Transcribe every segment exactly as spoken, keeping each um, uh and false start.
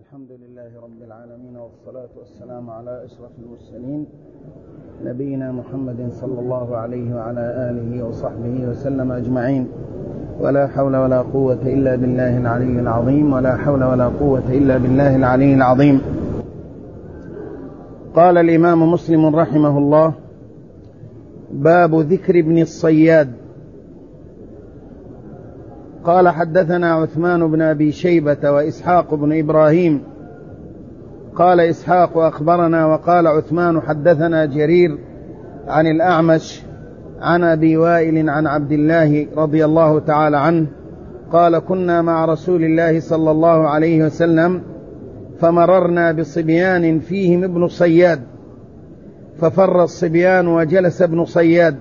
الحمد لله رب العالمين، والصلاة والسلام على أشرف المرسلين نبينا محمد صلى الله عليه وعلى آله وصحبه وسلم أجمعين. ولا حول ولا قوة إلا بالله العلي العظيم ولا حول ولا قوة إلا بالله العلي العظيم. قال الإمام مسلم رحمه الله: باب ذكر ابن الصياد. قال: حدثنا عثمان بن أبي شيبة وإسحاق بن إبراهيم. قال إسحاق: أخبرنا. وقال عثمان: حدثنا جرير عن الأعمش عن أبي وائل عن عبد الله رضي الله تعالى عنه قال: كنا مع رسول الله صلى الله عليه وسلم فمررنا بصبيان فيهم ابن صياد، ففر الصبيان وجلس ابن صياد،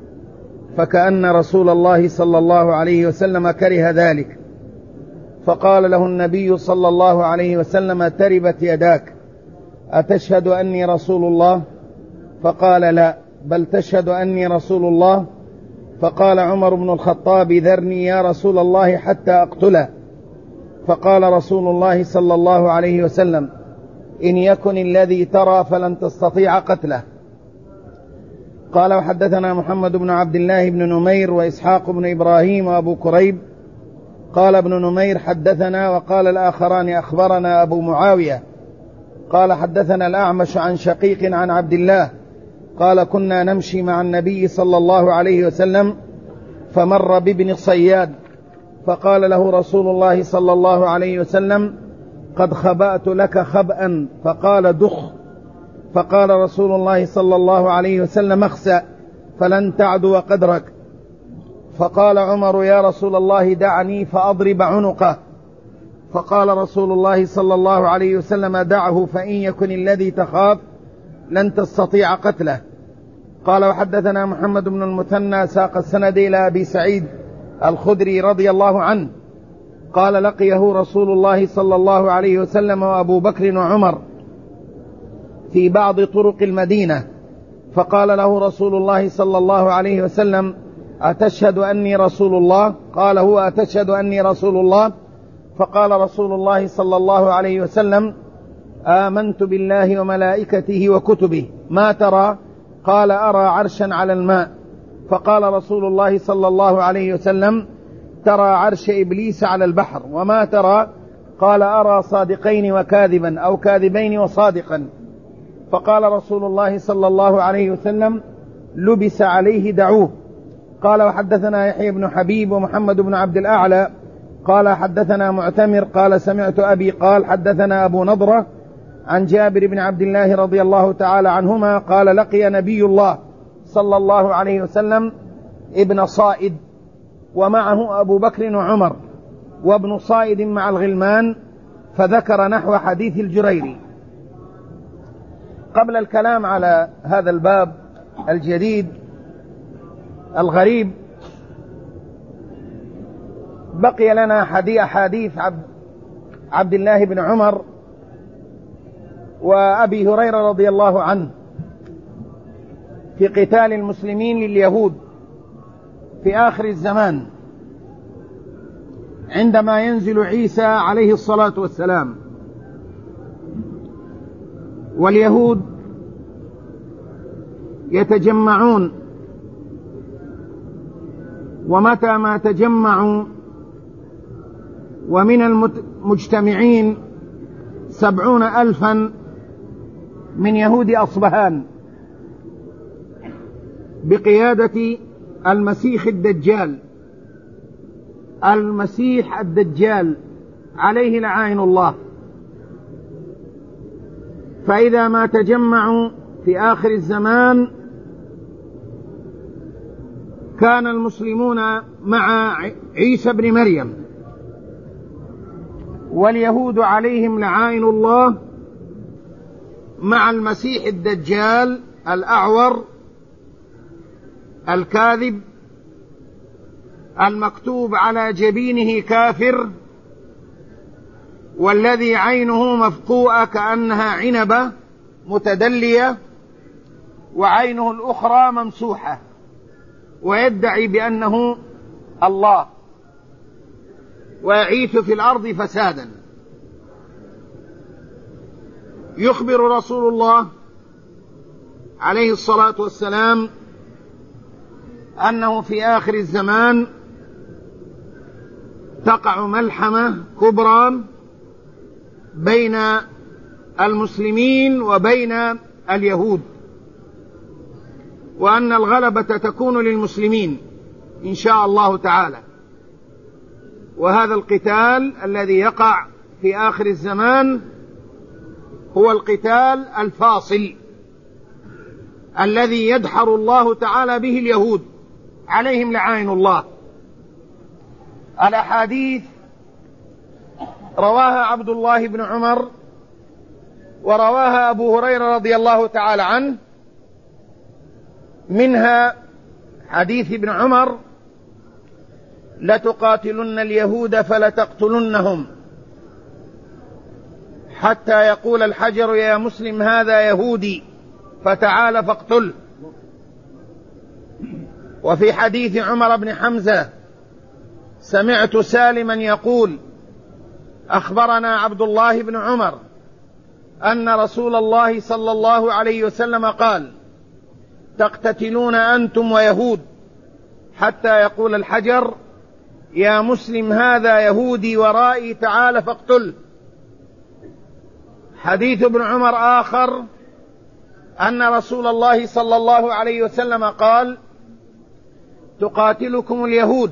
فكأن رسول الله صلى الله عليه وسلم كره ذلك، فقال له النبي صلى الله عليه وسلم: تربت يداك، أتشهد أني رسول الله؟ فقال: لا، بل تشهد أني رسول الله. فقال عمر بن الخطاب: ذرني يا رسول الله حتى أقتله. فقال رسول الله صلى الله عليه وسلم: إن يكن الذي ترى فلن تستطيع قتله. قال: وحدثنا محمد بن عبد الله بن نمير وإسحاق بن إبراهيم وأبو كريب. قال ابن نمير: حدثنا. وقال الآخران: أخبرنا أبو معاوية. قال: حدثنا الأعمش عن شقيق عن عبد الله قال: كنا نمشي مع النبي صلى الله عليه وسلم فمر بابن صياد، فقال له رسول الله صلى الله عليه وسلم: قد خبأت لك خبأ. فقال: دخ. فقال رسول الله صلى الله عليه وسلم: اخسأ فلن تعدو قدرك. فقال عمر: يا رسول الله دعني فأضرب عنقه. فقال رسول الله صلى الله عليه وسلم: دعه، فإن يكن الذي تخاف لن تستطيع قتله. قال: وحدثنا محمد بن المثنى ساق السند إلى أبي سعيد الخدري رضي الله عنه قال: لقيه رسول الله صلى الله عليه وسلم وأبو بكر وعمر في بعض طرق المدينة، فقال له رسول الله صلى الله عليه وسلم: أتشهد أني رسول الله؟ قال هو: أتشهد أني رسول الله؟ فقال رسول الله صلى الله عليه وسلم: آمنت بالله وملائكته وكتبه، ما ترى؟ قال: أرى عرشا على الماء. فقال رسول الله صلى الله عليه وسلم: ترى عرش إبليس على البحر. وما ترى؟ قال: أرى صادقين وكاذبا، أو كاذبين وصادقا. فقال رسول الله صلى الله عليه وسلم: لبس عليه، دعوه. قال: وحدثنا يحيى بن حبيب ومحمد بن عبد الأعلى قال: حدثنا معتمر قال: سمعت أبي قال: حدثنا أبو نضرة عن جابر بن عبد الله رضي الله تعالى عنهما قال: لقي نبي الله صلى الله عليه وسلم ابن صائد ومعه أبو بكر وعمر، وابن صائد مع الغلمان، فذكر نحو حديث الجريري. قبل الكلام على هذا الباب الجديد الغريب، بقي لنا حديث عبد, عبد الله بن عمر وأبي هريرة رضي الله عنه في قتال المسلمين لليهود في آخر الزمان، عندما ينزل عيسى عليه الصلاة والسلام، واليهود يتجمعون، ومتى ما تجمعوا ومن المجتمعين سبعون ألفا من يهود أصبهان بقيادة المسيح الدجال المسيح الدجال عليه لعائن الله. فإذا ما تجمعوا في آخر الزمان كان المسلمون مع عيسى بن مريم، واليهود عليهم لعائن الله مع المسيح الدجال الأعور الكاذب المكتوب على جبينه كافر، والذي عينه مفقوءة كأنها عنبة متدلية، وعينه الأخرى ممسوحة، ويدعي بأنه الله، ويعيث في الأرض فسادا. يخبر رسول الله عليه الصلاة والسلام أنه في آخر الزمان تقع ملحمة كبرى بين المسلمين وبين اليهود، وأن الغلبة تكون للمسلمين إن شاء الله تعالى. وهذا القتال الذي يقع في آخر الزمان هو القتال الفاصل الذي يدحر الله تعالى به اليهود عليهم لعائن الله. الأحاديث رواها عبد الله بن عمر ورواها أبو هريرة رضي الله تعالى عنه، منها حديث ابن عمر: لتقاتلن اليهود فلتقتلنهم حتى يقول الحجر يا مسلم هذا يهودي فتعال فاقتله. وفي حديث عمر بن حمزة: سمعت سالما يقول: أخبرنا عبد الله بن عمر أن رسول الله صلى الله عليه وسلم قال: تقتتلون أنتم ويهود حتى يقول الحجر يا مسلم هذا يهودي ورائي تعال فاقتله. حديث ابن عمر آخر أن رسول الله صلى الله عليه وسلم قال: تقاتلكم اليهود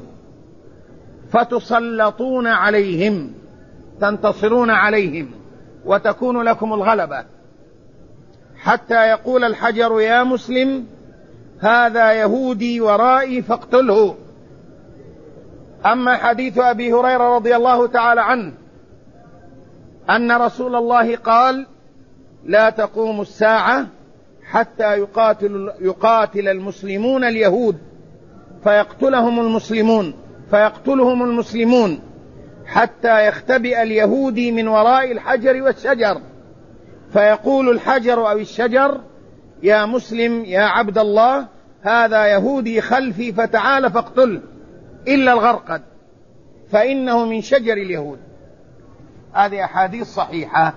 فتسلطون عليهم، تنتصرون عليهم وتكون لكم الغلبة، حتى يقول الحجر يا مسلم هذا يهودي ورائي فاقتله. أما حديث أبي هريرة رضي الله تعالى عنه أن رسول الله قال: لا تقوم الساعة حتى يقاتل, يقاتل المسلمون اليهود فيقتلهم المسلمون فيقتلهم المسلمون حتى يختبئ اليهودي من وراء الحجر والشجر، فيقول الحجر أو الشجر يا مسلم يا عبد الله هذا يهودي خلفي فتعال فاقتله إلا الغرقد فإنه من شجر اليهود. هذه أحاديث صحيحة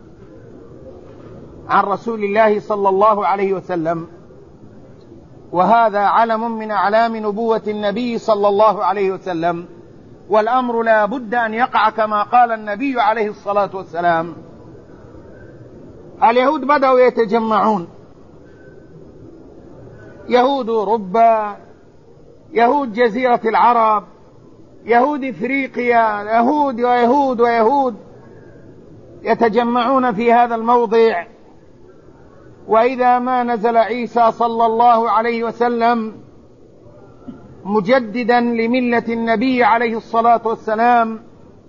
عن رسول الله صلى الله عليه وسلم، وهذا علم من أعلام نبوة النبي صلى الله عليه وسلم، والأمر لا بد أن يقع كما قال النبي عليه الصلاة والسلام. اليهود بدأوا يتجمعون، يهود أوروبا، يهود جزيرة العرب، يهود إفريقيا، يهود ويهود ويهود يتجمعون في هذا الموضع. وإذا ما نزل عيسى صلى الله عليه وسلم مجددا لملة النبي عليه الصلاة والسلام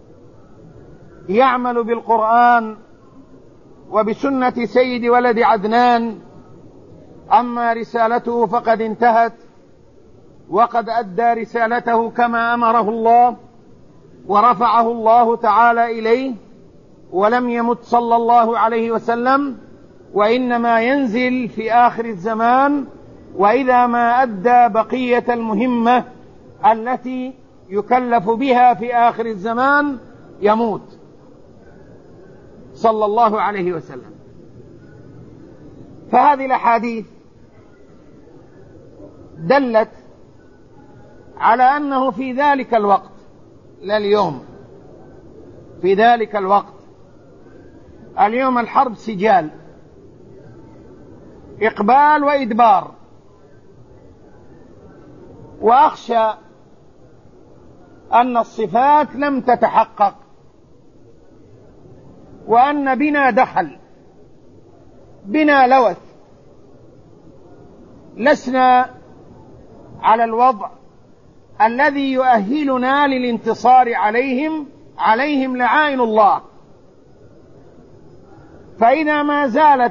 يعمل بالقرآن وبسنة سيد ولد عدنان، أما رسالته فقد انتهت وقد أدى رسالته كما أمره الله ورفعه الله تعالى إليه، ولم يمت صلى الله عليه وسلم، وإنما ينزل في آخر الزمان، وإذا ما أدى بقية المهمة التي يكلف بها في آخر الزمان يموت صلى الله عليه وسلم. فهذه الأحاديث دلت على أنه في ذلك الوقت، لا اليوم، في ذلك الوقت، اليوم الحرب سجال، إقبال وإدبار، وأخشى أن الصفات لم تتحقق وأن بنا دخل، بنا لوث، لسنا على الوضع الذي يؤهلنا للانتصار عليهم عليهم لعائن الله. فإذا ما زالت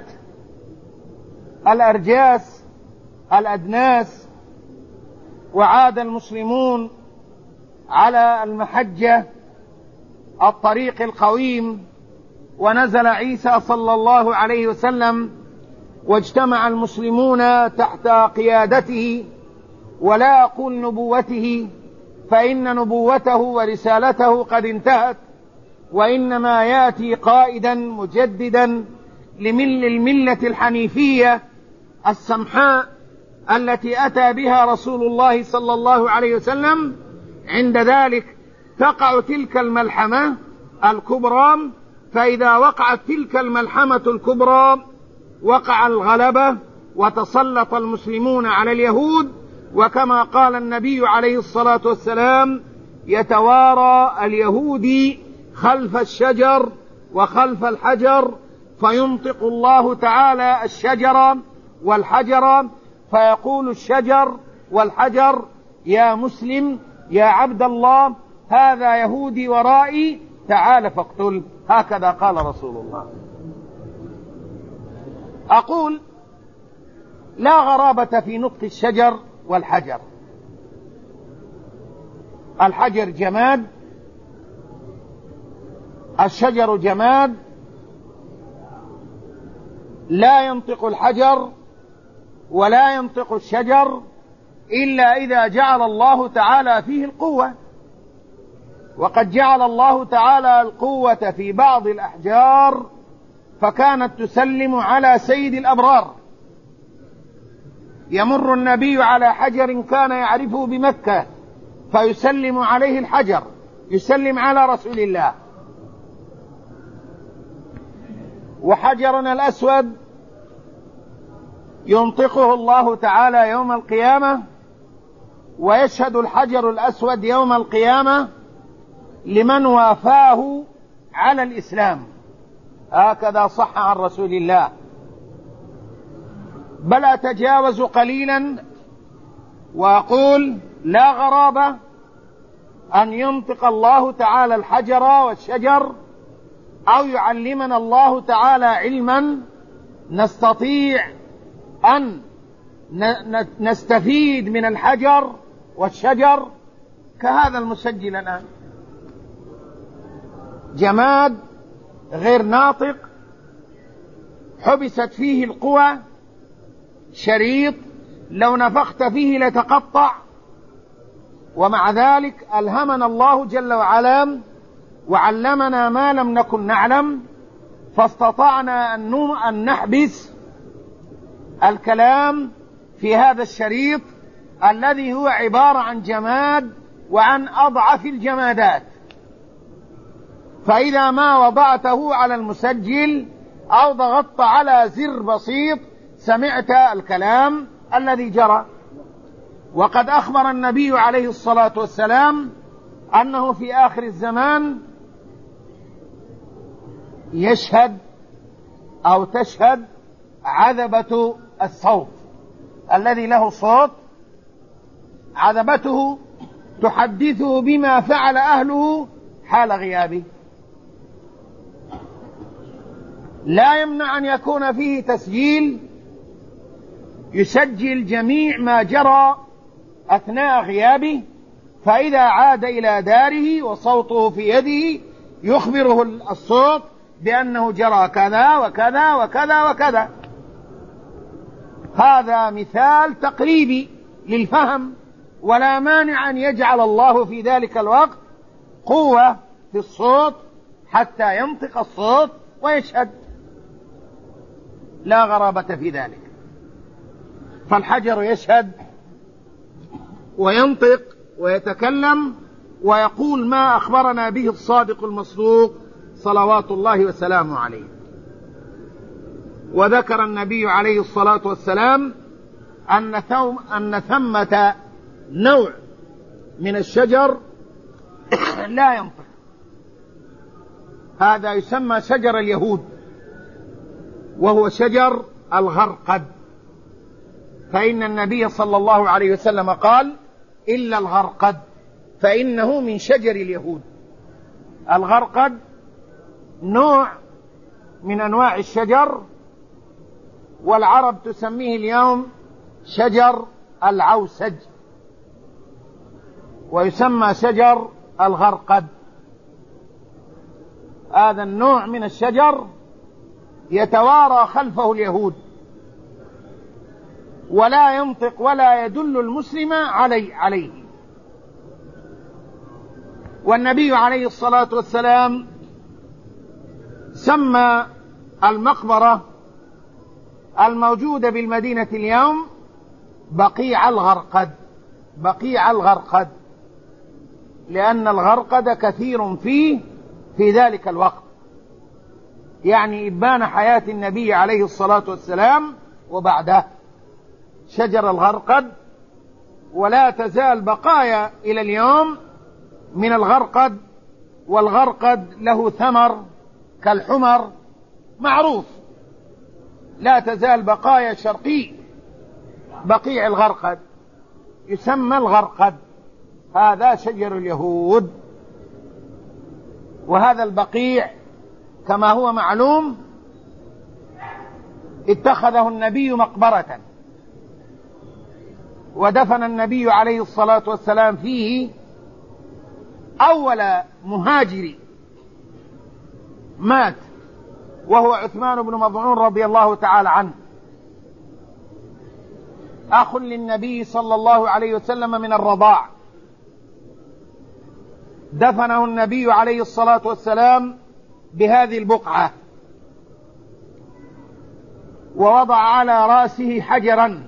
الأرجاس الأدناس وعاد المسلمون على المحجة الطريق القويم، ونزل عيسى صلى الله عليه وسلم واجتمع المسلمون تحت قيادته، ولا أقول نبوته فإن نبوته ورسالته قد انتهت، وإنما يأتي قائدا مجددا لمل الملة الحنيفية السمحاء التي أتى بها رسول الله صلى الله عليه وسلم، عند ذلك تقع تلك الملحمة الكبرى. فإذا وقعت تلك الملحمة الكبرى وقع الغلبة وتسلط المسلمون على اليهود، وكما قال النبي عليه الصلاة والسلام: يتوارى اليهودي خلف الشجر وخلف الحجر، فينطق الله تعالى الشجر والحجر، فيقول الشجر والحجر: يا مسلم يا عبد الله، هذا يهودي ورائي، تعال فاقتل. هكذا قال رسول الله. أقول: لا غرابة في نطق الشجر والحجر. الحجر جماد، الشجر جماد، لا ينطق الحجر ولا ينطق الشجر إلا إذا جعل الله تعالى فيه القوة. وقد جعل الله تعالى القوة في بعض الأحجار، فكانت تسلم على سيد الأبرار. يمر النبي على حجر كان يعرفه بمكة فيسلم عليه الحجر، يسلم على رسول الله. وحجرنا الأسود ينطقه الله تعالى يوم القيامة، ويشهد الحجر الأسود يوم القيامة لمن وافاه على الإسلام. هكذا صح عن رسول الله. بل أتجاوز قليلا وأقول: لا غرابة أن ينطق الله تعالى الحجر والشجر، أو يعلمنا الله تعالى علما نستطيع أن نستفيد من الحجر والشجر، كهذا المسجل الآن، جماد غير ناطق، حبست فيه القوى، شريط لو نفخت فيه لتقطع، ومع ذلك ألهمنا الله جل وعلا وعلمنا ما لم نكن نعلم، فاستطعنا أن نحبس الكلام في هذا الشريط الذي هو عبارة عن جماد وعن أضعف الجمادات. فإذا ما وضعته على المسجل أو ضغطت على زر بسيط سمعت الكلام الذي جرى. وقد أخبر النبي عليه الصلاة والسلام أنه في آخر الزمان يشهد أو تشهد عذبة الصوت، الذي له صوت، عذبته تحدثه بما فعل أهله حال غيابه. لا يمنع أن يكون فيه تسجيل يسجل جميع ما جرى أثناء غيابه، فإذا عاد إلى داره وصوته في يده يخبره الصوت بأنه جرى كذا وكذا وكذا وكذا. هذا مثال تقريبي للفهم، ولا مانع أن يجعل الله في ذلك الوقت قوة في الصوت حتى ينطق الصوت ويشهد، لا غرابة في ذلك. فالحجر يشهد وينطق ويتكلم ويقول ما أخبرنا به الصادق المصدوق صلوات الله وسلامه عليه. وذكر النبي عليه الصلاة والسلام أن ثم أن ثمة نوع من الشجر لا ينطق، هذا يسمى شجر اليهود، وهو شجر الغرقد. فإن النبي صلى الله عليه وسلم قال: إلا الغرقد فإنه من شجر اليهود. الغرقد نوع من أنواع الشجر، والعرب تسميه اليوم شجر العوسج، ويسمى شجر الغرقد. هذا النوع من الشجر يتوارى خلفه اليهود، ولا ينطق ولا يدل المسلم علي عليه. والنبي عليه الصلاة والسلام سمى المقبرة الموجودة بالمدينة اليوم بقيع الغرقد، بقيع الغرقد، لأن الغرقد كثير فيه في ذلك الوقت، يعني إبان حياة النبي عليه الصلاة والسلام وبعده شجر الغرقد. ولا تزال بقايا إلى اليوم من الغرقد، والغرقد له ثمر كالحمر معروف. لا تزال بقايا شرقي بقيع الغرقد يسمى الغرقد، هذا شجر اليهود. وهذا البقيع كما هو معلوم اتخذه النبي مقبرة، ودفن النبي عليه الصلاة والسلام فيه أول مهاجر مات، وهو عثمان بن مظعون رضي الله تعالى عنه، أخ للنبي صلى الله عليه وسلم من الرضاع. دفنه النبي عليه الصلاة والسلام بهذه البقعة، ووضع على رأسه حجرا،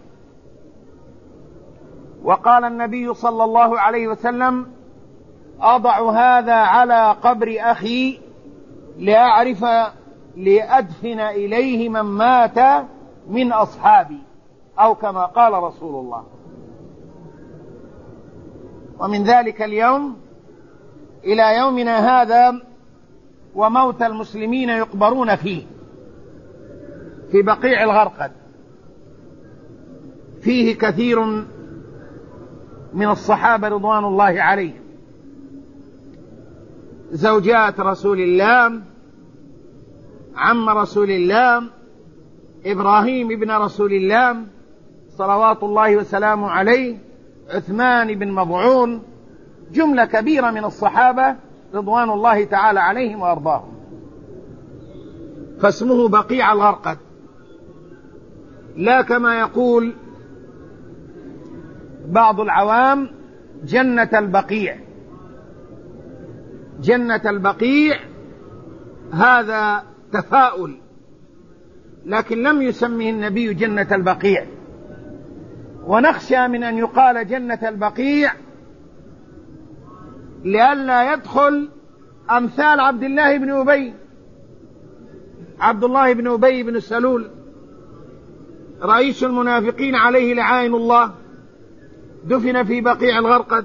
وقال النبي صلى الله عليه وسلم: أضع هذا على قبر أخي لأعرف لأدفن إليه من مات من أصحابي، أو كما قال رسول الله. ومن ذلك اليوم إلى يومنا هذا وموت المسلمين يقبرون فيه، في بقيع الغرقد. فيه كثير من الصحابة رضوان الله عليهم، زوجات رسول الله، عم رسول الله، إبراهيم ابن رسول الله صلوات الله وسلامه عليه، عثمان بن مظعون، جملة كبيرة من الصحابة رضوان الله تعالى عليهم وأرضاهم. فاسمه بقيع الغرقد، لا كما يقول بعض العوام جنة البقيع. جنة البقيع هذا تفاؤل، لكن لم يسمه النبي جنة البقيع. ونخشى من أن يقال جنة البقيع لئلا يدخل أمثال عبد الله بن أبي عبد الله بن أبي بن سلول رئيس المنافقين عليه لعائن الله، دفن في بقيع الغرقد،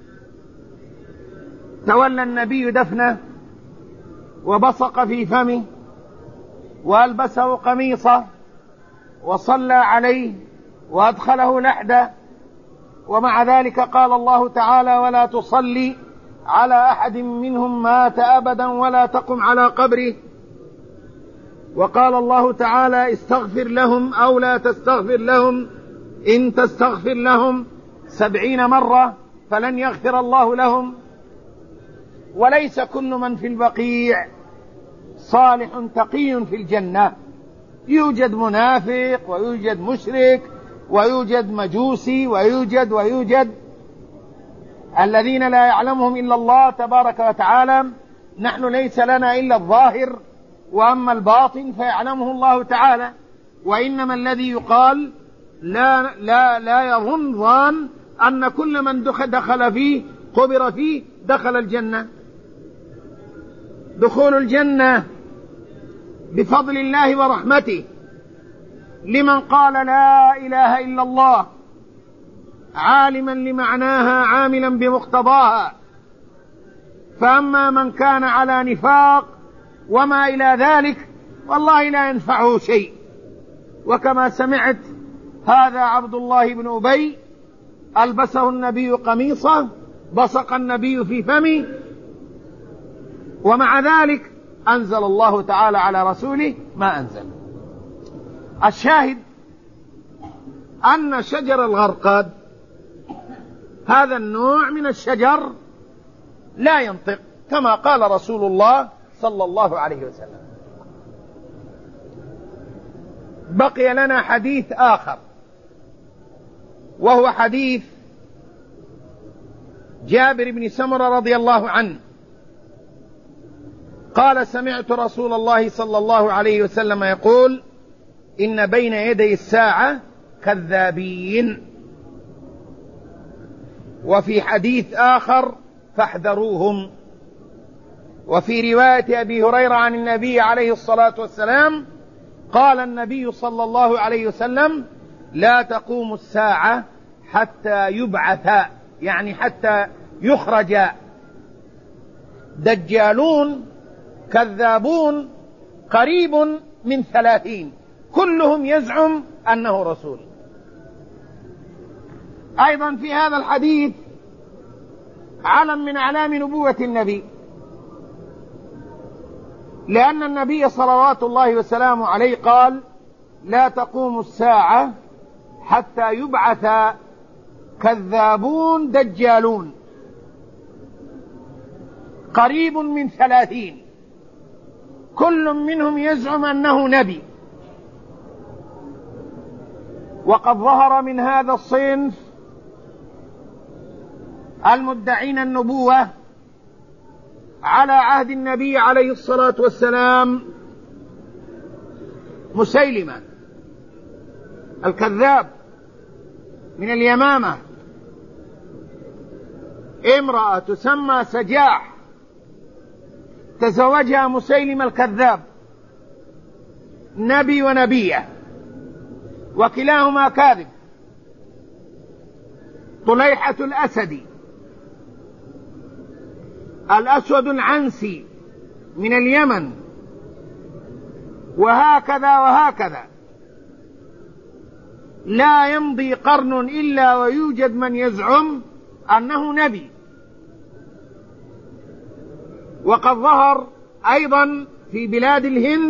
تولى النبي دفنه وبصق في فمه وألبسه قميصه وصلى عليه وأدخله لحده، ومع ذلك قال الله تعالى: ولا تصلي على أحد منهم مات أبدا ولا تقم على قبره. وقال الله تعالى: استغفر لهم أو لا تستغفر لهم إن تستغفر لهم سبعين مرة فلن يغفر الله لهم. وليس كل من في البقيع صالح تقي في الجنة، يوجد منافق ويوجد مشرك ويوجد مجوسي ويوجد ويوجد الذين لا يعلمهم إلا الله تبارك وتعالى. نحن ليس لنا إلا الظاهر، وأما الباطن فيعلمه الله تعالى. وإنما الذي يقال لا, لا, لا يظن ظان أن كل من دخل فيه قبر فيه دخل الجنة. دخول الجنة بفضل الله ورحمته لمن قال لا إله إلا الله عالما لمعناها عاملا بمقتضاها. فأما من كان على نفاق وما إلى ذلك والله لا ينفعه شيء. وكما سمعت هذا عبد الله بن أبي ألبسه النبي قميصه، بصق النبي في فمه، ومع ذلك أنزل الله تعالى على رسوله ما أنزل. الشاهد أن شجر الغرقد هذا النوع من الشجر لا ينطق، كما قال رسول الله صلى الله عليه وسلم. بقي لنا حديث آخر، وهو حديث جابر بن سمرة رضي الله عنه قال سمعت رسول الله صلى الله عليه وسلم يقول إن بين يدي الساعة كذابين. وفي حديث آخر فاحذروهم. وفي رواية أبي هريرة عن النبي عليه الصلاة والسلام قال النبي صلى الله عليه وسلم لا تقوم الساعة حتى يبعث، يعني حتى يخرج دجالون كذابون قريب من ثلاثين كلهم يزعم أنه رسول. أيضا في هذا الحديث علم من أعلام نبوة النبي، لأن النبي صلوات الله وسلامه عليه قال لا تقوم الساعة حتى يبعث كذابون دجالون قريب من ثلاثين كل منهم يزعم أنه نبي. وقد ظهر من هذا الصنف المدعين النبوة على عهد النبي عليه الصلاة والسلام مسيلمة الكذاب من اليمامة، امرأة تسمى سجاح تزوجها مسيلمة الكذاب نبي ونبية وكلاهما كاذب. طليحة الأسدي الأسود العنسي من اليمن، وهكذا وهكذا. لا يمضي قرن إلا ويوجد من يزعم أنه نبي. وقد ظهر أيضا في بلاد الهند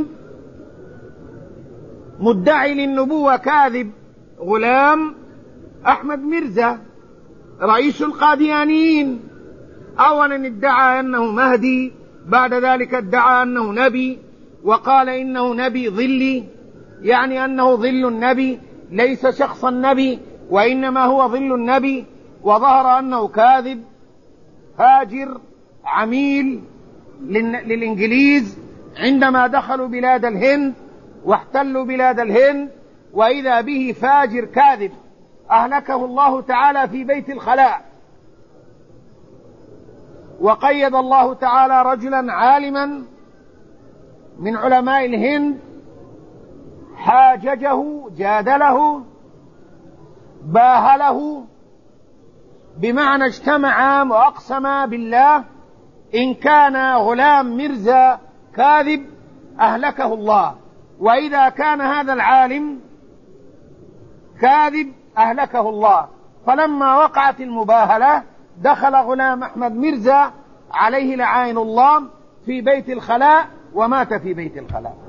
مدعي للنبوة كاذب غلام أحمد ميرزا رئيس القاديانيين. أولا ادعى أنه مهدي، بعد ذلك ادعى أنه نبي، وقال إنه نبي ظلي، يعني أنه ظل النبي ليس شخص النبي وإنما هو ظل النبي. وظهر أنه كاذب فاجر عميل للإنجليز عندما دخلوا بلاد الهند واحتلوا بلاد الهند، وإذا به فاجر كاذب أهلكه الله تعالى في بيت الخلاء. وقيد الله تعالى رجلا عالما من علماء الهند حاججه جادله باهله، بمعنى اجتمع وأقسم بالله إن كان غلام ميرزا كاذب أهلكه الله، وإذا كان هذا العالم كاذب أهلكه الله. فلما وقعت المباهلة دخل غلام أحمد ميرزا عليه لعائن الله في بيت الخلاء ومات في بيت الخلاء.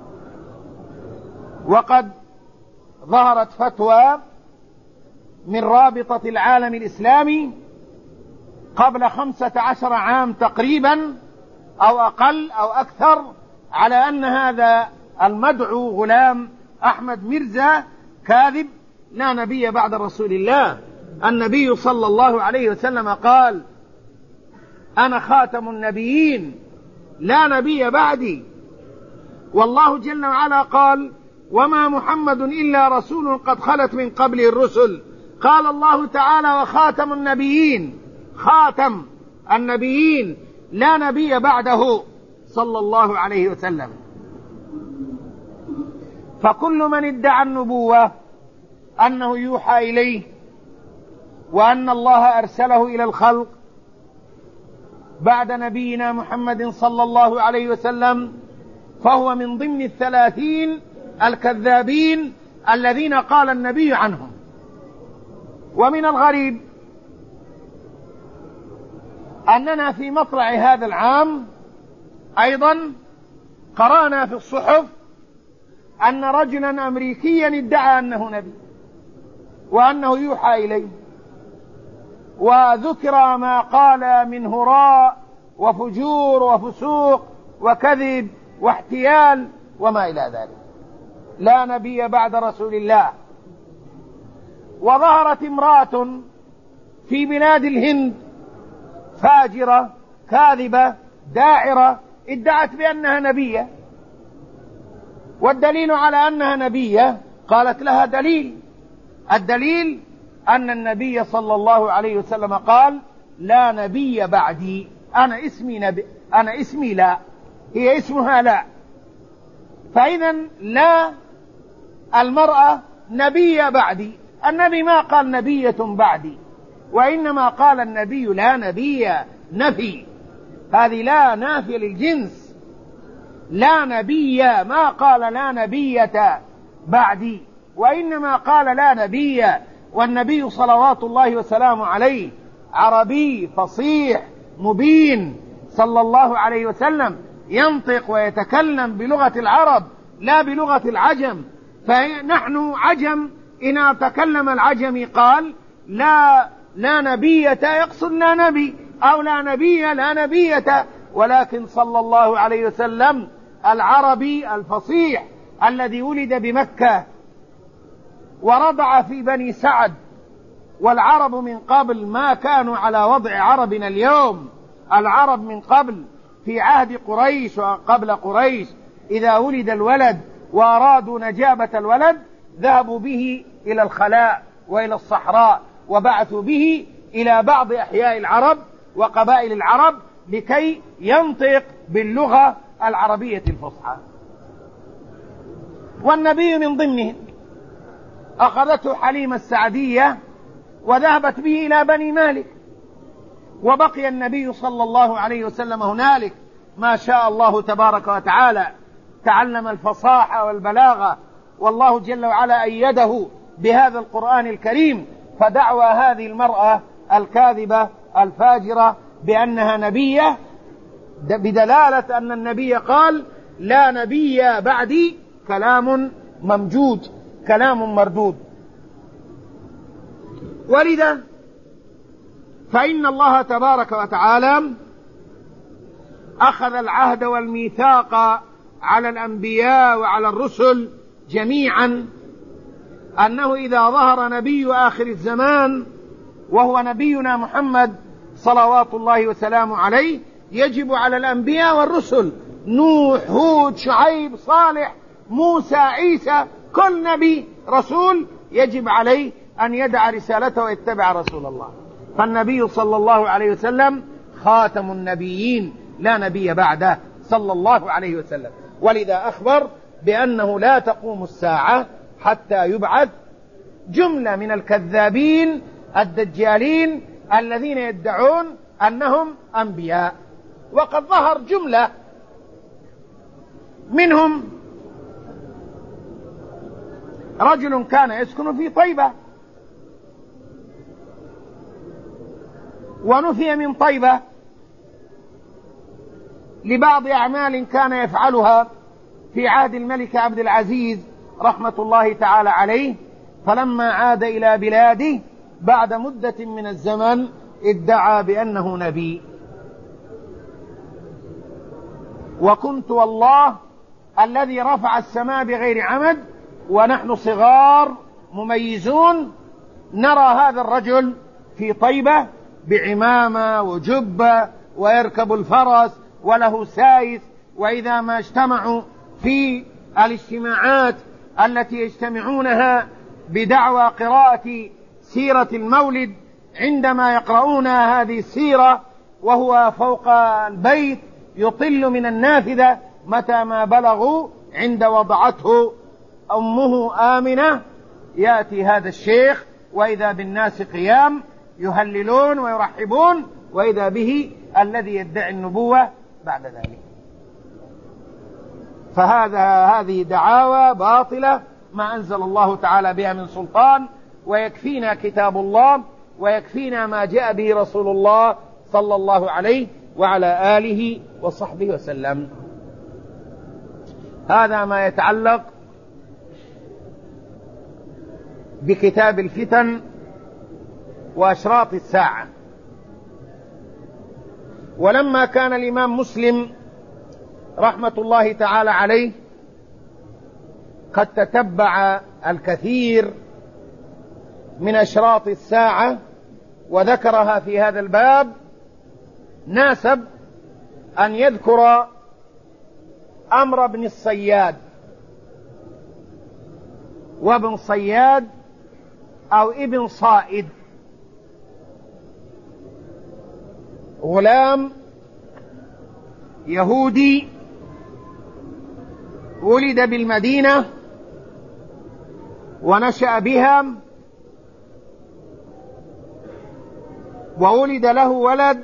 وقد ظهرت فتوى من رابطة العالم الإسلامي قبل خمسة عشر عام تقريبا أو أقل أو أكثر على أن هذا المدعو غلام أحمد ميرزا كاذب لا نبي بعد رسول الله. النبي صلى الله عليه وسلم قال أنا خاتم النبيين لا نبي بعدي. والله جل وعلا قال وما محمد إلا رسول قد خلت من قبله الرسل. قال الله تعالى وخاتم النبيين، خاتم النبيين لا نبي بعده صلى الله عليه وسلم. فكل من ادعى النبوة أنه يوحى إليه وأن الله أرسله إلى الخلق بعد نبينا محمد صلى الله عليه وسلم فهو من ضمن الثلاثين الكذابين الذين قال النبي عنهم. ومن الغريب أننا في مطلع هذا العام أيضا قرأنا في الصحف أن رجلا أمريكيا ادعى أنه نبي وأنه يوحى إليه، وذكر ما قال من هراء وفجور وفسوق وكذب واحتيال وما إلى ذلك. لا نبي بعد رسول الله. وظهرت امرأة في بلاد الهند فاجرة كاذبة داعرة ادعت بأنها نبية، والدليل على أنها نبية قالت لها دليل. الدليل أن النبي صلى الله عليه وسلم قال لا نبي بعدي. أنا اسمي نبي، أنا اسمي لا، هي اسمها لا. فإذا لا المرأة نبي بعدي، النبي ما قال نبية بعدي، وإنما قال النبي لا نبي، نفي، هذه لا نافية للجنس، لا نبي، ما قال لا نبية بعدي، وإنما قال لا نبي. والنبي صلوات الله وسلامه عليه عربي فصيح مبين صلى الله عليه وسلم، ينطق ويتكلم بلغة العرب لا بلغة العجم. فنحن عجم، إن تكلم العجمي قال لا لا نبية يقصد لا نبي، أو لا نبي لا نبية، ولكن صلى الله عليه وسلم العربي الفصيح الذي ولد بمكة ورضع في بني سعد، والعرب من قبل ما كانوا على وضع عربنا اليوم. العرب من قبل في عهد قريش وقبل قريش إذا ولد الولد وأرادوا نجابة الولد ذهبوا به إلى الخلاء وإلى الصحراء، وبعثوا به إلى بعض أحياء العرب وقبائل العرب لكي ينطق باللغة العربية الفصحى. والنبي من ضمنهم. أخذته حليمة السعدية وذهبت به إلى بني مالك، وبقي النبي صلى الله عليه وسلم هنالك ما شاء الله تبارك وتعالى، تعلم الفصاحة والبلاغة، والله جل وعلا أيده بهذا القرآن الكريم. فدعوى هذه المرأة الكاذبة الفاجرة بأنها نبية بدلالة أن النبي قال لا نبي بعدي كلام ممجوج، كلام مردود. ولذا فإن الله تبارك وتعالى أخذ العهد والميثاق على الأنبياء وعلى الرسل جميعا أنه إذا ظهر نبي آخر الزمان وهو نبينا محمد صلوات الله وسلامه عليه، يجب على الأنبياء والرسل نوح، هود، شعيب، صالح، موسى، عيسى، كل نبي رسول يجب عليه أن يدع رسالته ويتبع رسول الله. فالنبي صلى الله عليه وسلم خاتم النبيين لا نبي بعده صلى الله عليه وسلم. ولذا أخبر بأنه لا تقوم الساعة حتى يبعث جملة من الكذابين الدجالين الذين يدعون أنهم أنبياء. وقد ظهر جملة منهم رجل كان يسكن في طيبة ونفي من طيبة لبعض أعمال كان يفعلها في عهد الملك عبد العزيز رحمة الله تعالى عليه، فلما عاد إلى بلاده بعد مدة من الزمن ادعى بأنه نبي. وكنت والله الذي رفع السماء بغير عمد ونحن صغار مميزون نرى هذا الرجل في طيبة بعمامة وجبة ويركب الفرس وله سايس، وإذا ما اجتمعوا في الاجتماعات التي يجتمعونها بدعوى قراءة سيرة المولد، عندما يقرؤون هذه السيرة وهو فوق البيت يطل من النافذة، متى ما بلغوا عند وضعته أمه آمنة يأتي هذا الشيخ وإذا بالناس قيام يهللون ويرحبون، وإذا به الذي يدعي النبوة بعد ذلك. فهذا هذه دعاوى باطلة ما أنزل الله تعالى بها من سلطان، ويكفينا كتاب الله ويكفينا ما جاء به رسول الله صلى الله عليه وعلى آله وصحبه وسلم. هذا ما يتعلق بكتاب الفتن وأشراط الساعة. ولما كان الإمام مسلم رحمة الله تعالى عليه قد تتبع الكثير من أشراط الساعة وذكرها في هذا الباب، ناسب أن يذكر أمر بن الصياد. وابن صياد أو ابن صائد غلام يهودي ولد بالمدينة ونشأ بها، وولد له ولد،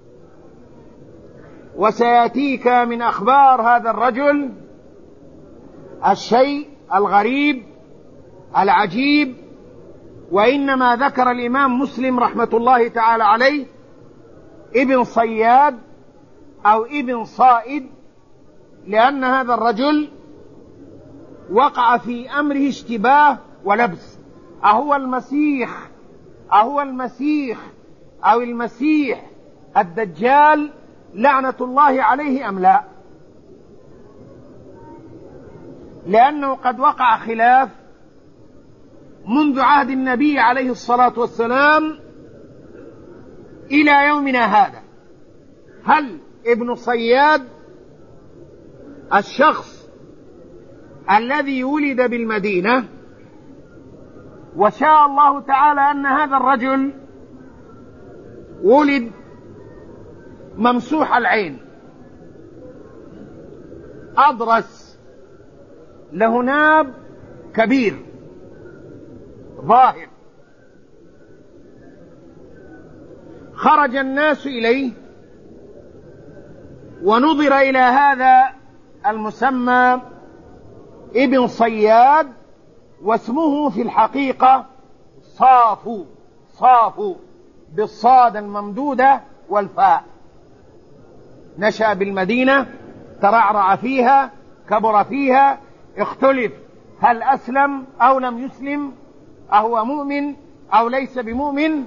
وسيأتيك من أخبار هذا الرجل الشيء الغريب العجيب. وإنما ذكر الإمام مسلم رحمة الله تعالى عليه ابن صياد أو ابن صائد، لأن هذا الرجل وقع في أمره اشتباه ولبس، أهو المسيح أهو المسيح أو المسيح الدجال لعنة الله عليه أم لا؟ لأنه قد وقع خلاف منذ عهد النبي عليه الصلاة والسلام إلى يومنا هذا. هل ابن صياد الشخص الذي ولد بالمدينة وشاء الله تعالى أن هذا الرجل ولد ممسوح العين أضرس له ناب كبير ظاهر، خرج الناس إليه ونظر إلى هذا المسمى ابن صياد، واسمه في الحقيقة صافو صافو بالصاد الممدودة والفاء. نشأ بالمدينة، ترعرع فيها، كبر فيها، اختلف هل أسلم أو لم يسلم، أهو مؤمن أو ليس بمؤمن.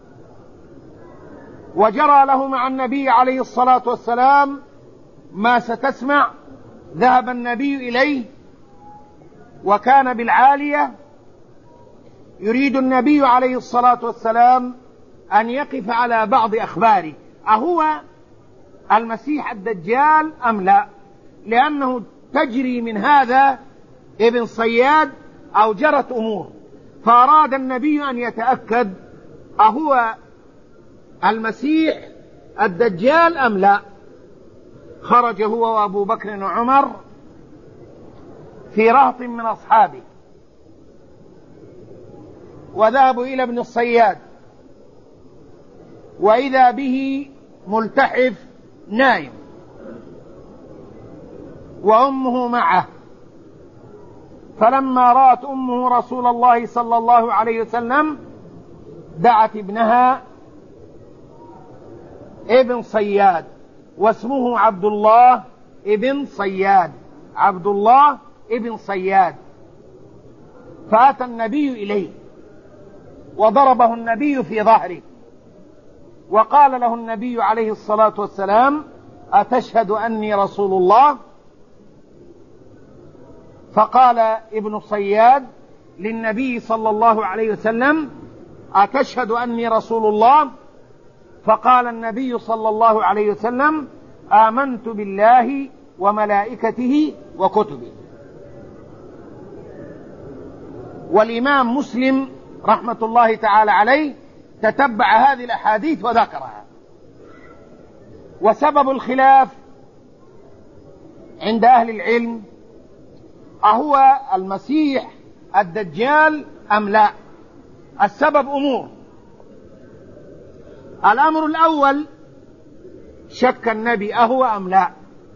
وجرى له مع النبي عليه الصلاة والسلام ما ستسمع. ذهب النبي إليه وكان بالعالية، يريد النبي عليه الصلاة والسلام أن يقف على بعض أخباره، أهو المسيح الدجال أم لا؟ لأنه تجري من هذا ابن صياد أو جرت أمور، فأراد النبي أن يتأكد أهو المسيح الدجال أم لا. خرج هو وأبو بكر وعمر في رهط من أصحابه وذهبوا إلى ابن الصياد، وإذا به ملتحف نايم وأمه معه. فلما رأت أمه رسول الله صلى الله عليه وسلم دعت ابنها ابن صياد، واسمه عبد الله ابن صياد، عبد الله ابن صياد. فأتى النبي إليه وضربه النبي في ظهره، وقال له النبي عليه الصلاة والسلام: أتشهد أني رسول الله؟ فقال ابن صياد للنبي صلى الله عليه وسلم: أتشهد أني رسول الله؟ فقال النبي صلى الله عليه وسلم: آمنت بالله وملائكته وكتبه. والإمام مسلم رحمة الله تعالى عليه تتبع هذه الأحاديث وذكرها. وسبب الخلاف عند أهل العلم أهو المسيح الدجال أم لا؟ السبب أمور. الأمر الأول: شك النبي أهو أم لا.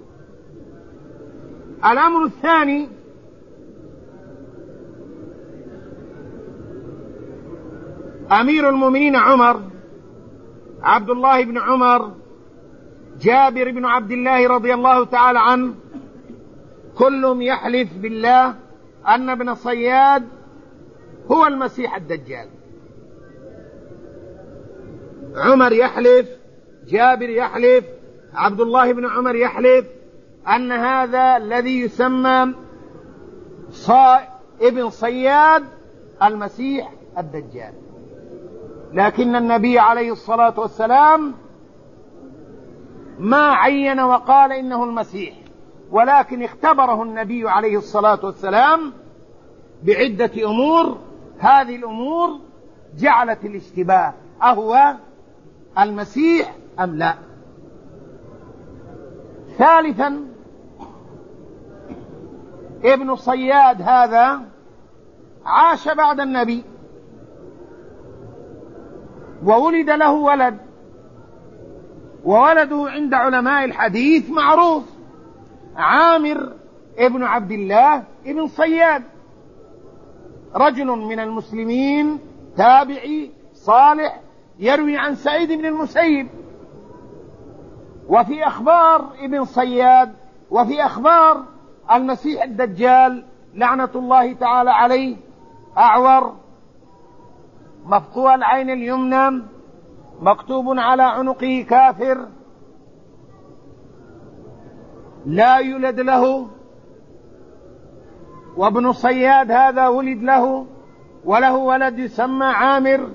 الأمر الثاني: أمير المؤمنين عمر، عبد الله بن عمر، جابر بن عبد الله رضي الله تعالى عنه، كلهم يحلف بالله أن ابن صياد هو المسيح الدجال. عمر يحلف، جابر يحلف، عبد الله بن عمر يحلف أن هذا الذي يسمى ابن صياد المسيح الدجال. لكن النبي عليه الصلاة والسلام ما عين وقال إنه المسيح، ولكن اختبره النبي عليه الصلاة والسلام بعدة أمور، هذه الأمور جعلت الاشتباه أهو المسيح أم لا. ثالثا، ابن صياد هذا عاش بعد النبي وولد له ولد، وولده عند علماء الحديث معروف، عامر ابن عبد الله ابن صياد، رجل من المسلمين تابعي صالح يروي عن سعيد بن المسيب. وفي أخبار ابن صياد وفي أخبار المسيح الدجال لعنة الله تعالى عليه: أعور، مفطوع العين اليمنى، مكتوب على عنقه كافر، لا يولد له. وابن صياد هذا ولد له وله ولد يسمى عامر،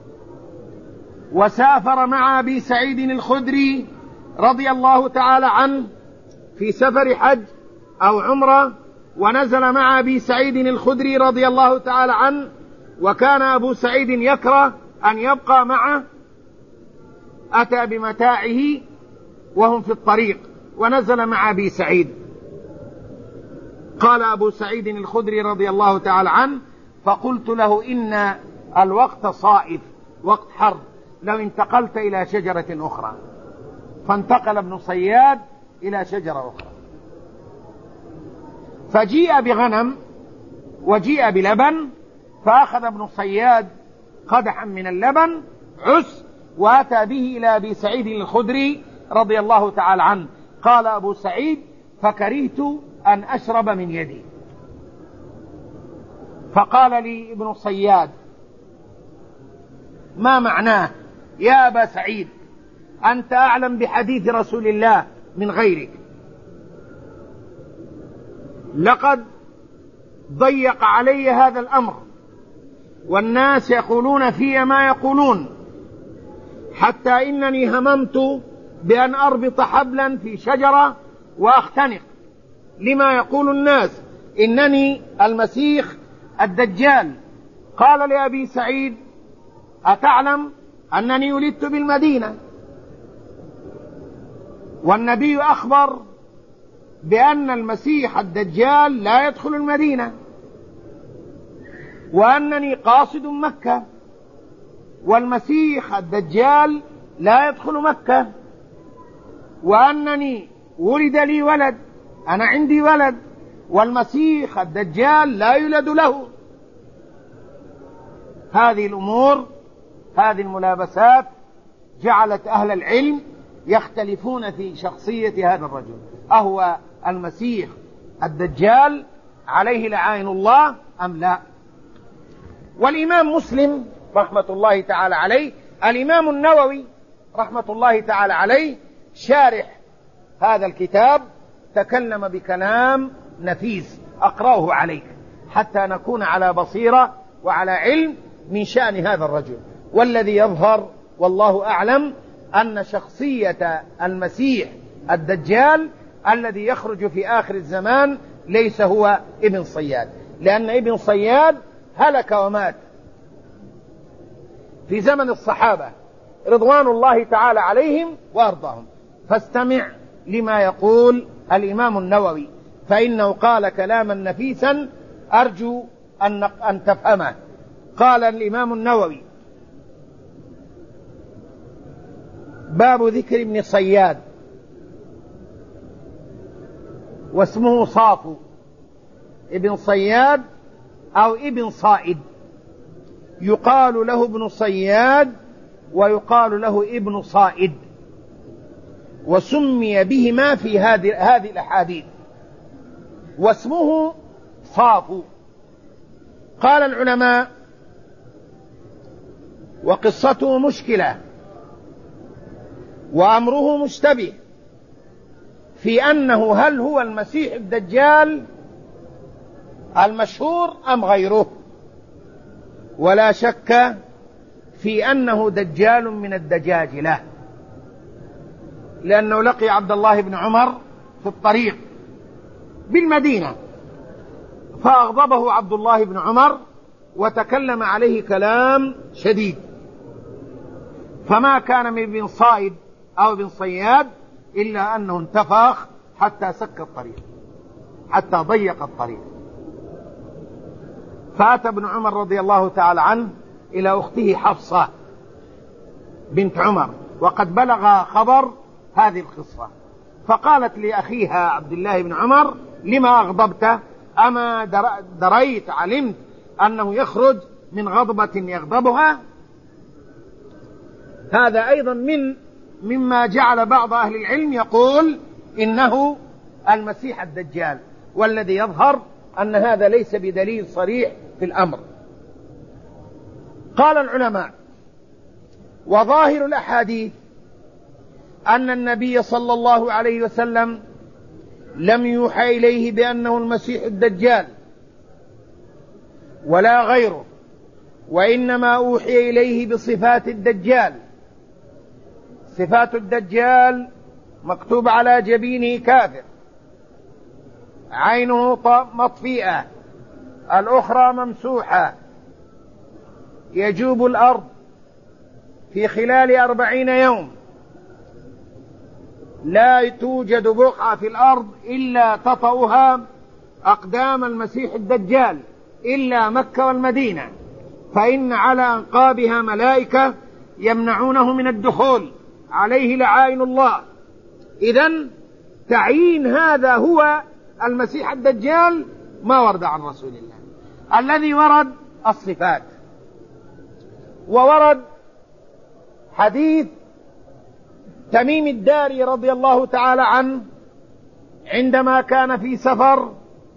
وسافر مع أبي سعيد الخدري رضي الله تعالى عنه في سفر حج أو عمرة، ونزل مع أبي سعيد الخدري رضي الله تعالى عنه، وكان أبو سعيد يكره أن يبقى معه، أتى بمتاعه وهم في الطريق ونزل مع أبي سعيد. قال أبو سعيد الخدري رضي الله تعالى عنه: فقلت له إن الوقت صائف، وقت حر، لو انتقلت إلى شجرة أخرى. فانتقل ابن صياد إلى شجرة أخرى، فجيء بغنم وجيء بلبن، فأخذ ابن صياد قدحا من اللبن عس وأتى به إلى أبي سعيد الخدري رضي الله تعالى عنه. قال أبو سعيد: فكرهت أن أشرب من يدي. فقال لي ابن صياد: ما معناه يا أبا سعيد؟ أنت أعلم بحديث رسول الله من غيرك، لقد ضيق علي هذا الأمر، والناس يقولون في ما يقولون، حتى إنني هممت بأن أربط حبلا في شجرة وأختنق لما يقول الناس إنني المسيح الدجال. قال لأبي سعيد: أتعلم أنني ولدت بالمدينة، والنبي أخبر بأن المسيح الدجال لا يدخل المدينة، وأنني قاصد مكة، والمسيح الدجال لا يدخل مكة، وأنني ولد لي ولد، أنا عندي ولد، والمسيح الدجال لا يولد له. هذه الأمور، هذه الملابسات جعلت أهل العلم يختلفون في شخصية هذا الرجل، أهو المسيح الدجال عليه لعائن الله أم لا؟ والإمام مسلم رحمة الله تعالى عليه، الإمام النووي رحمة الله تعالى عليه شارح هذا الكتاب تكلم بكلام نفيس، أقرأه عليك حتى نكون على بصيرة وعلى علم من شأن هذا الرجل. والذي يظهر والله أعلم أن شخصية المسيح الدجال الذي يخرج في آخر الزمان ليس هو ابن صياد، لأن ابن صياد هلك ومات في زمن الصحابة رضوان الله تعالى عليهم وأرضاهم. فاستمع لما يقول الإمام النووي، فإنه قال كلاما نفيسا أرجو أن أن تفهمه. قال الإمام النووي: باب ذكر ابن صياد، واسمه صافو ابن صياد أو ابن صائد، يقال له ابن صياد ويقال له ابن صائد، وسمي بهما في هذه هذه الأحاديث، واسمه صافو. قال العلماء: وقصته مشكلة، وأمره مشتبه في أنه هل هو المسيح الدجال المشهور أم غيره، ولا شك في أنه دجال من الدجاجلة، لأنه لقي عبد الله بن عمر في الطريق بالمدينة، فأغضبه عبد الله بن عمر وتكلم عليه كلام شديد، فما كان من ابن صائد أو ابن صياد إلا أنه انتفخ حتى سك الطريق، حتى ضيق الطريق. فأتى ابن عمر رضي الله تعالى عنه إلى أخته حفصة بنت عمر، وقد بلغ خبر هذه القصة، فقالت لأخيها عبد الله بن عمر: لما أغضبت؟ أما دريت علمت أنه يخرج من غضبة يغضبها؟ هذا أيضا من مما جعل بعض أهل العلم يقول إنه المسيح الدجال، والذي يظهر أن هذا ليس بدليل صريح في الأمر. قال العلماء: وظاهر الأحاديث أن النبي صلى الله عليه وسلم لم يوحى إليه بأنه المسيح الدجال ولا غيره، وإنما أوحي إليه بصفات الدجال. صفات الدجال مكتوب على جبينه كافر، عينه مطفئة، الأخرى ممسوحة، يجوب الأرض في خلال أربعين يوم، لا توجد بقعة في الأرض إلا تطأها أقدام المسيح الدجال إلا مكة والمدينة، فإن على أنقابها ملائكة يمنعونه من الدخول، عليه لعائن الله. إذن تعيين هذا هو المسيح الدجال ما ورد عن رسول الله. الذي ورد الصفات، وورد حديث تميم الداري رضي الله تعالى عنه عندما كان في سفر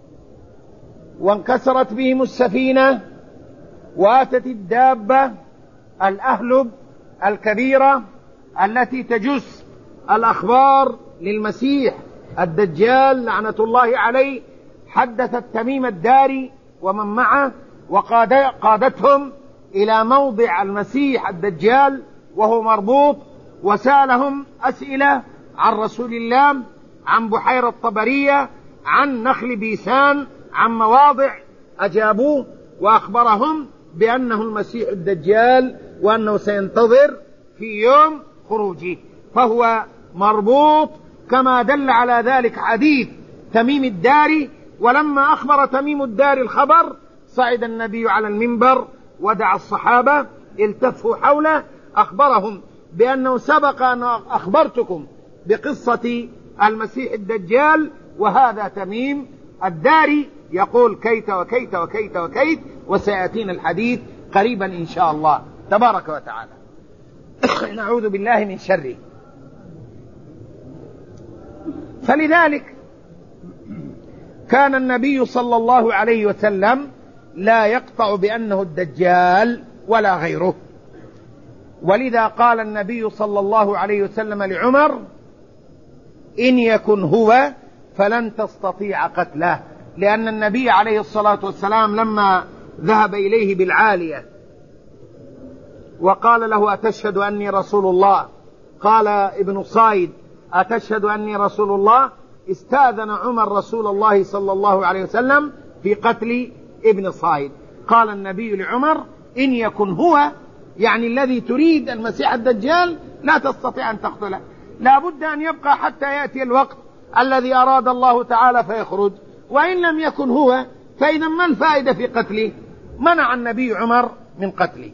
وانكسرت بهم السفينة واتت الدابة الأهلب الكبيرة التي تجس الأخبار للمسيح الدجال لعنة الله عليه، حدثت تميم الداري ومن معه وقادتهم إلى موضع المسيح الدجال وهو مربوط، وسألهم أسئلة عن رسول الله، عن بحيرة طبرية، عن نخل بيسان، عن مواضع، أجابوه وأخبرهم بأنه المسيح الدجال وأنه سينتظر في يوم خروجه، فهو مربوط كما دل على ذلك حديث تميم الداري. ولما أخبر تميم الداري الخبر صعد النبي على المنبر ودعا الصحابة التفوا حوله، أخبرهم بأنه سبق أن أخبرتكم بقصة المسيح الدجال، وهذا تميم الداري يقول كيت وكيت وكيت وكيت، وسيأتينا الحديث قريبا إن شاء الله تبارك وتعالى. نعوذ بالله من شره. فلذلك كان النبي صلى الله عليه وسلم لا يقطع بأنه الدجال ولا غيره، ولذا قال النبي صلى الله عليه وسلم لعمر: إن يكن هو فلن تستطيع قتله، لأن النبي عليه الصلاة والسلام لما ذهب إليه بالعالية وقال له: أتشهد أني رسول الله؟ قال ابن صايد: أتشهد أني رسول الله؟ استأذن عمر رسول الله صلى الله عليه وسلم في قتل ابن صايد. قال النبي لعمر: إن يكن هو، يعني الذي تريد المسيح الدجال، لا تستطيع أن تقتله، لا بد أن يبقى حتى يأتي الوقت الذي أراد الله تعالى فيخرج، وإن لم يكن هو فإذا ما الفائدة في قتله؟ منع النبي عمر من قتله،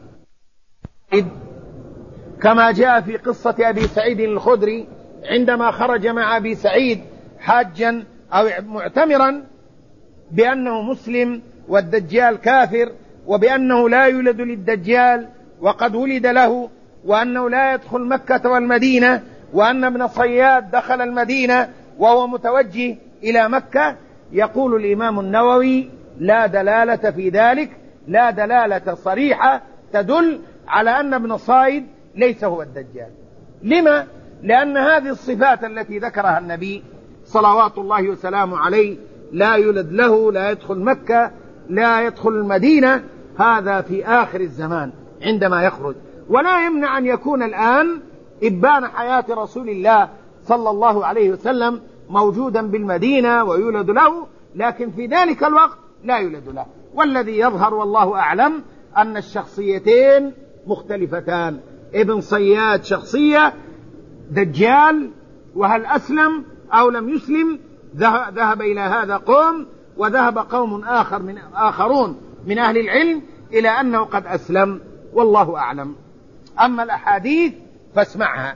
كما جاء في قصة أبي سعيد الخدري عندما خرج مع أبي سعيد حاجا أو معتمرا بأنه مسلم والدجال كافر، وبأنه لا يولد للدجال وقد ولد له، وأنه لا يدخل مكة والمدينة، وأن ابن صياد دخل المدينة وهو متوجه إلى مكة. يقول الإمام النووي: لا دلالة في ذلك، لا دلالة صريحة تدل على أن ابن صايد ليس هو الدجال. لما؟ لأن هذه الصفات التي ذكرها النبي صلوات الله وسلامه عليه، لا يولد له، لا يدخل مكة، لا يدخل المدينة، هذا في آخر الزمان عندما يخرج. ولا يمنع أن يكون الآن إبان حياة رسول الله صلى الله عليه وسلم موجودا بالمدينة ويولد له، لكن في ذلك الوقت لا يولد له. والذي يظهر والله أعلم أن الشخصيتين مختلفتان. ابن صياد شخصية دجال، وهل أسلم أو لم يسلم ذهب إلى هذا قوم، وذهب قوم آخر من آخرون من أهل العلم إلى أنه قد أسلم، والله أعلم. أما الأحاديث فاسمعها.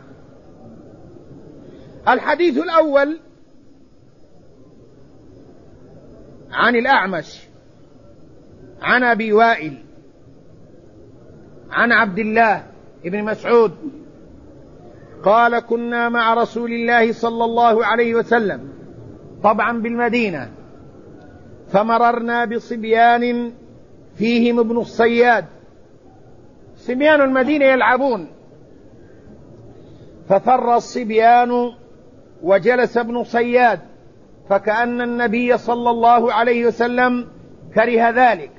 الحديث الأول عن الأعمش عن أبي وائل عن عبد الله بن مسعود قال: كنا مع رسول الله صلى الله عليه وسلم طبعا بالمدينة، فمررنا بصبيان فيهم ابن الصياد. صبيان المدينة يلعبون، ففر الصبيان وجلس ابن صياد، فكأن النبي صلى الله عليه وسلم كره ذلك،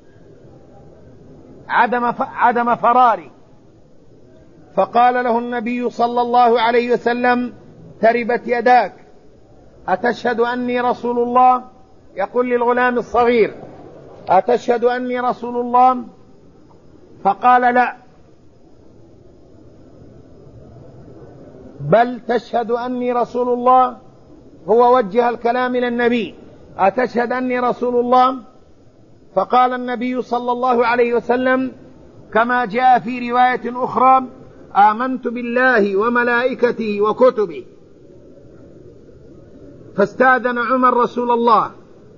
عدم عدم فراري، فقال له النبي صلى الله عليه وسلم: تربت يداك، أتشهد أني رسول الله؟ يقول للغلام الصغير: أتشهد أني رسول الله؟ فقال: لا، بل تشهد أني رسول الله. هو وجه الكلام إلى النبي: أتشهد أني رسول الله؟ فقال النبي صلى الله عليه وسلم كما جاء في رواية أخرى: آمنت بالله وملائكته وكتبه. فاستأذن عمر رسول الله: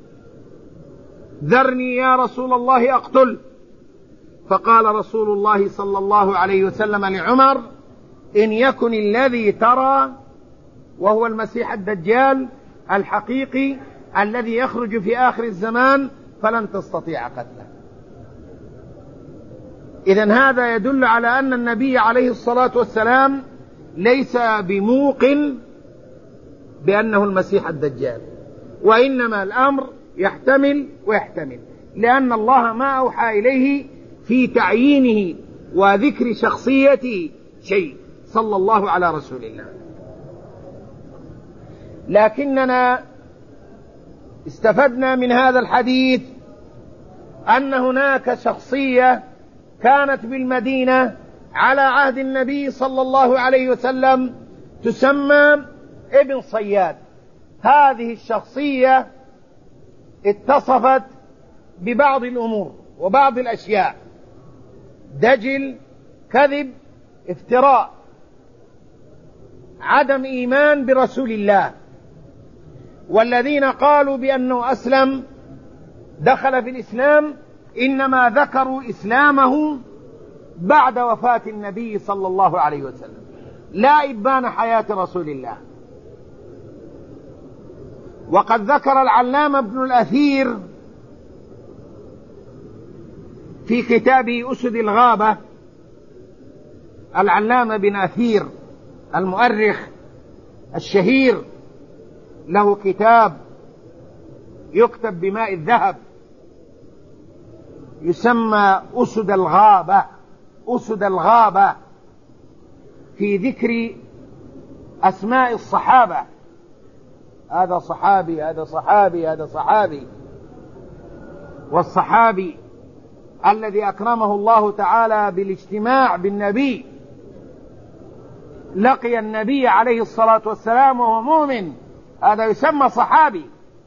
ذرني يا رسول الله أقتل. فقال رسول الله صلى الله عليه وسلم لعمر: إن يكن الذي ترى وهو المسيح الدجال الحقيقي الذي يخرج في آخر الزمان فلن تستطيع قتله. إذن هذا يدل على أن النبي عليه الصلاة والسلام ليس بموقن بأنه المسيح الدجال، وإنما الأمر يحتمل ويحتمل، لأن الله ما أوحى إليه في تعيينه وذكر شخصيته شيء صلى الله على رسول الله. لكننا استفدنا من هذا الحديث أن هناك شخصية كانت بالمدينة على عهد النبي صلى الله عليه وسلم تسمى ابن صياد. هذه الشخصية اتصفت ببعض الأمور وبعض الأشياء: دجل، كذب، افتراء، عدم إيمان برسول الله. والذين قالوا بأنه أسلم دخل في الإسلام إنما ذكروا إسلامه بعد وفاة النبي صلى الله عليه وسلم، لا إبان حياة رسول الله. وقد ذكر العلامة ابن الأثير في كتابه أسد الغابة، العلامة بن أثير المؤرخ الشهير له كتاب يكتب بماء الذهب يسمى أسد الغابة، أسد الغابة في ذكر أسماء الصحابة. هذا صحابي، هذا صحابي، هذا صحابي. والصحابي الذي أكرمه الله تعالى بالاجتماع بالنبي، لقي النبي عليه الصلاة والسلام وهو مؤمن، هذا يسمى صحابي،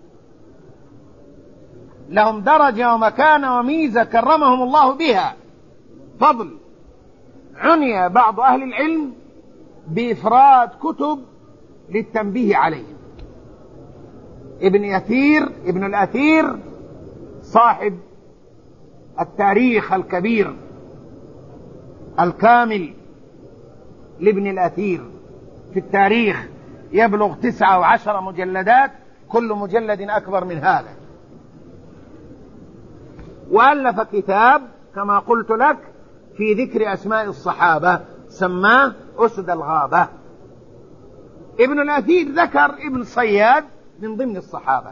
لهم درجة ومكانة وميزة كرمهم الله بها، فضل. عني بعض أهل العلم بإفراد كتب للتنبيه عليهم. ابن أثير ابن الأثير صاحب التاريخ الكبير الكامل لابن الأثير في التاريخ، يبلغ تسعة وعشر مجلدات، كل مجلد أكبر من هذا. وألف كتاب كما قلت لك في ذكر أسماء الصحابة سماه أسد الغابة. ابن الأثير ذكر ابن صياد من ضمن الصحابة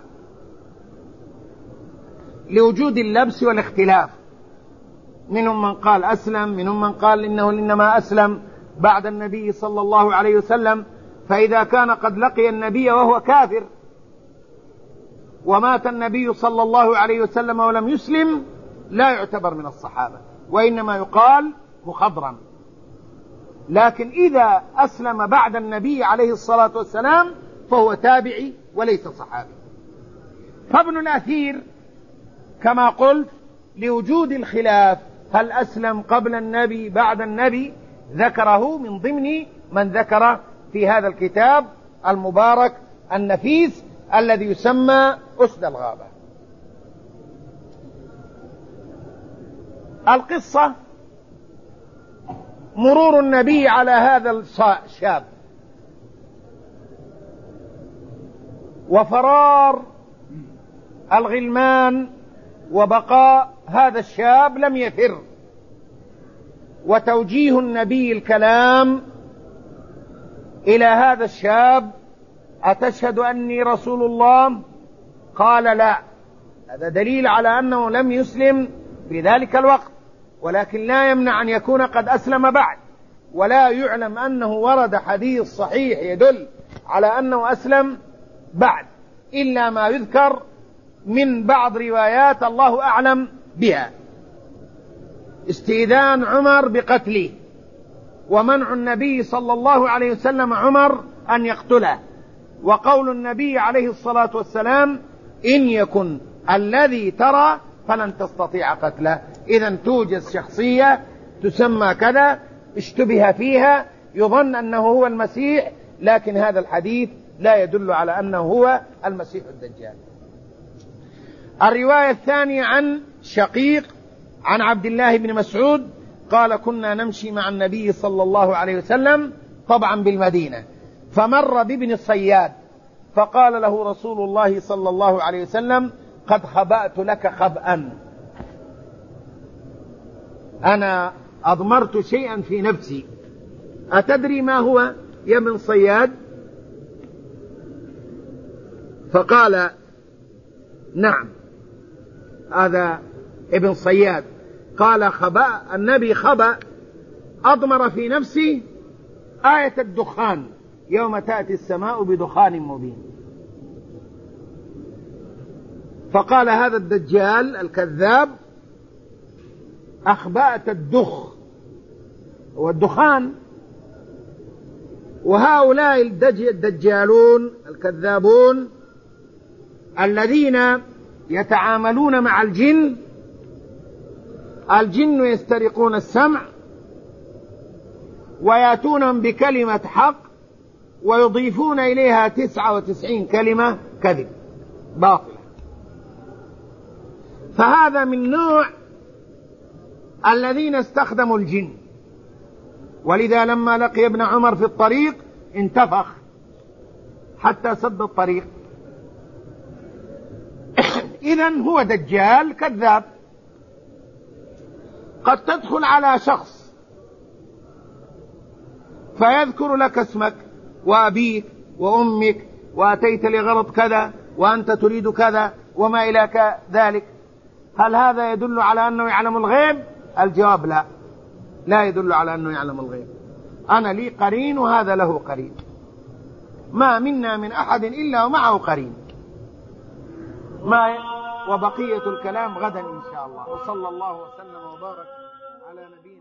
لوجود اللبس والاختلاف، منهم من قال أسلم، منهم من قال إنه إنما أسلم بعد النبي صلى الله عليه وسلم. فإذا كان قد لقي النبي وهو كافر ومات النبي صلى الله عليه وسلم ولم يسلم لا يعتبر من الصحابة، وإنما يقال مخضرم. لكن إذا أسلم بعد النبي عليه الصلاة والسلام فهو تابعي وليس صحابي. فابن الأثير كما قلت لوجود الخلاف هل أسلم قبل النبي بعد النبي ذكره من ضمن من ذكر في هذا الكتاب المبارك النفيس الذي يسمى أسد الغابة. القصة مرور النبي على هذا الشاب وفرار الغلمان وبقاء هذا الشاب لم يفر، وتوجيه النبي الكلام إلى هذا الشاب: أتشهد أني رسول الله؟ قال لا. هذا دليل على أنه لم يسلم في ذلك الوقت، ولكن لا يمنع أن يكون قد أسلم بعد، ولا يعلم أنه ورد حديث صحيح يدل على أنه أسلم بعد إلا ما يذكر من بعض روايات الله أعلم بها. استئذان عمر بقتله ومنع النبي صلى الله عليه وسلم عمر أن يقتله، وقول النبي عليه الصلاة والسلام: إن يكن الذي ترى فلن تستطيع قتله. إذن توجد شخصية تسمى كذا اشتبه فيها يظن أنه هو المسيح، لكن هذا الحديث لا يدل على أنه هو المسيح الدجال. الرواية الثانية عن شقيق عن عبد الله بن مسعود قال: كنا نمشي مع النبي صلى الله عليه وسلم طبعا بالمدينة، فمر بابن الصياد فقال له رسول الله صلى الله عليه وسلم: قد خبأت لك خبأ، أنا أضمرت شيئا في نفسي، أتدري ما هو يا ابن صياد؟ فقال: نعم، هذا ابن صياد. قال: خبأ النبي خبأ أضمر في نفسي آية الدخان يوم تأتي السماء بدخان مبين. فقال هذا الدجال الكذاب: أخبأت الدخ والدخان. وهؤلاء الدجالون الكذابون الذين يتعاملون مع الجن، الجن يسترقون السمع ويأتونهم بكلمة حق ويضيفون إليها تسعة وتسعين كلمة كذب باطلة. فهذا من نوع الذين استخدموا الجن، ولذا لما لقي ابن عمر في الطريق انتفخ حتى سد الطريق. إذن هو دجال كذاب. قد تدخل على شخص فيذكر لك اسمك وأبيك وأمك وأتيت لغرض كذا وأنت تريد كذا وما إلى ذلك. هل هذا يدل على أنه يعلم الغيب؟ الجواب لا، لا يدل على أنه يعلم الغيب. أنا لي قرين وهذا له قرين، ما منا من أحد إلا ومعه قرين. ما وبقية الكلام غدا إن شاء الله. وصلى الله وسلم وبارك على نبينا